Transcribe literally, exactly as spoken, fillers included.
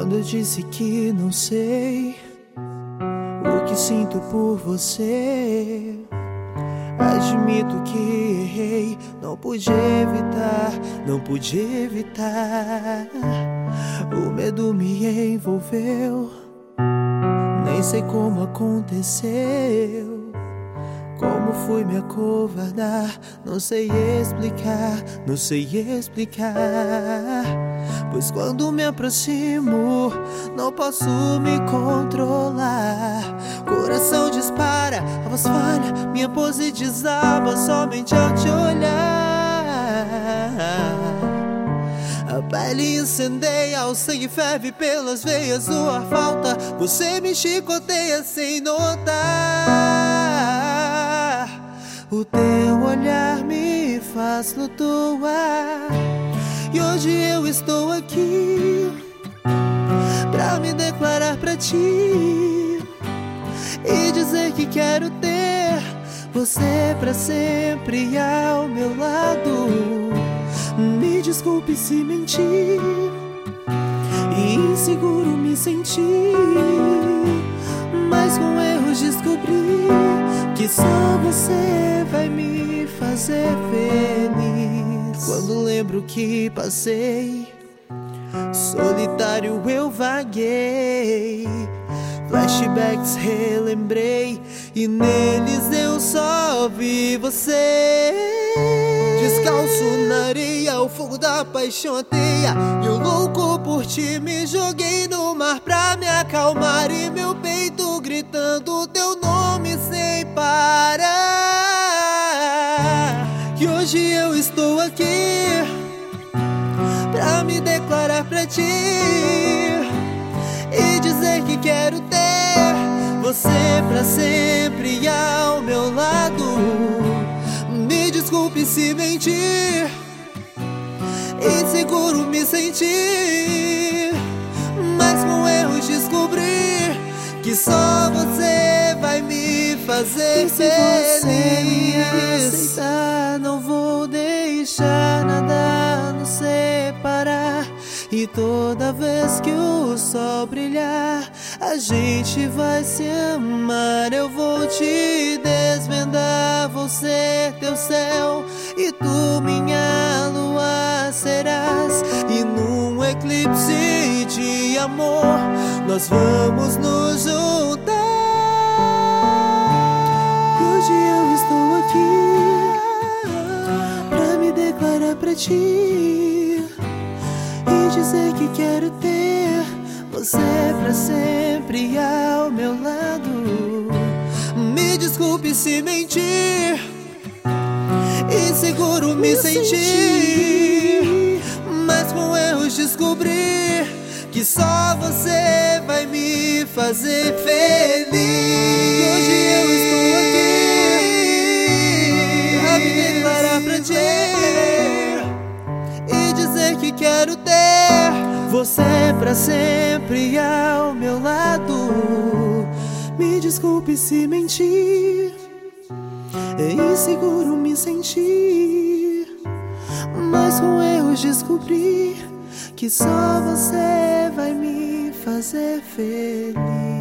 Quando eu disse que não sei o que sinto por você, admito que errei, não pude evitar, não pude evitar. O medo me envolveu, nem sei como aconteceu. Como fui me acovardar, não sei explicar, não sei explicar. Pois quando me aproximo, não posso me controlar. Coração dispara, a voz falha, minha pose desaba somente ao te olhar. A pele incendeia, o sangue ferve pelas veias, o ar falta, você me chicoteia sem notar. O teu olhar me faz flutuar, e hoje eu estou aqui pra me declarar pra ti e dizer que quero ter você pra sempre ao meu lado. Me desculpe se mentir e inseguro me senti, mas com erros descobri que só você vai me fazer feliz. Quando lembro que passei, solitário eu vaguei, flashbacks relembrei, e neles eu só vi você. Descalço na areia, o fogo da paixão ateia, e eu louco por ti me joguei no mar pra me acalmar, e meu peito gritando teu nome sem parar. E hoje eu estou aqui pra me declarar pra ti e dizer que quero ter você pra sempre ao meu lado. Me desculpe se mentir, inseguro me senti, mas com erros descobri que só você vai me fazer e feliz. Se você me aceitar, não vou deixar nada nos separar. E toda vez que o sol brilhar, a gente vai se amar. Eu vou te desvendar, vou ser teu céu e tu minha lua serás. E num eclipse de amor nós vamos nos juntar. E hoje eu estou aqui pra me declarar pra ti e dizer que quero ter você pra sempre ao meu lado. Me desculpe se mentir, inseguro me senti, mas com erros descobri que só você vai me fazer feliz. E hoje eu estou aqui pra me declarar pra ti e dizer que quero ter você pra sempre ao meu lado. Me desculpe se mentir, inseguro me senti, mas com erros descobri que só você vai me fazer feliz.